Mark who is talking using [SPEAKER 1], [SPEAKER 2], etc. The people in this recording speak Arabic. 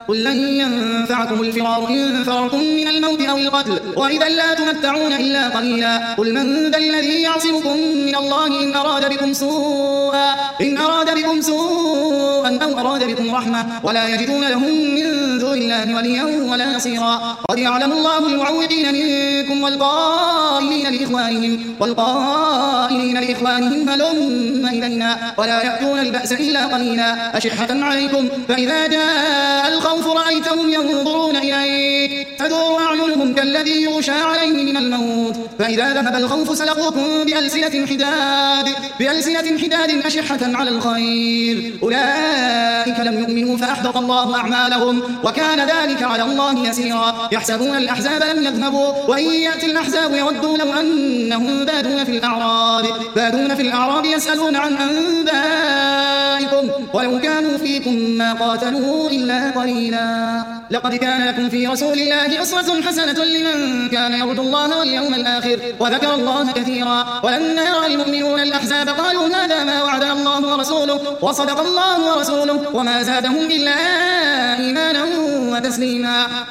[SPEAKER 1] قل لن ينفعكم الفرار إن فررتم من الموت أو القتل وإذا لا تمتعون إلا قليلا قل من ذا الذي يعصمكم من الله إن أراد بكم سوءا أو أراد بكم رحمة ولا يجدون لهم من دون الله وليا ولا نصيرا قد يعلم الله المعوقين منكم والقائلين لإخوانهم هلم إلينا ولا يأتون البأس إلا قليلا أشحة عليكم فإذا جاء الخوف رأيتهم ينظرون إليك تدور أعينهم كالذي يغشى عليه من الموت فإذا ذهب الخوف سلقوكم بألسنة حداد أشحة على الخير أولئك لم يؤمنوا فأحبط الله أعمالهم وكان ذلك على الله يسيرا يحسبون الأحزاب لم يذهبوا وإن يأتي الأحزاب يودوا لو أنهم بادون في الأعراب يسألون عن أنبائكم ولو كانوا فيكم ما قاتلوا إلا قليلا لقد كان لكم في رسول الله أسوة حسنة لمن كان يرجو الله واليوم الآخر وذكر الله كثيرا ولما يرى المؤمنون الأحزاب قالوا هذا ما وعدنا الله ورسوله وصدق الله ورسوله وما زادهم إلا إيمانا وتسليما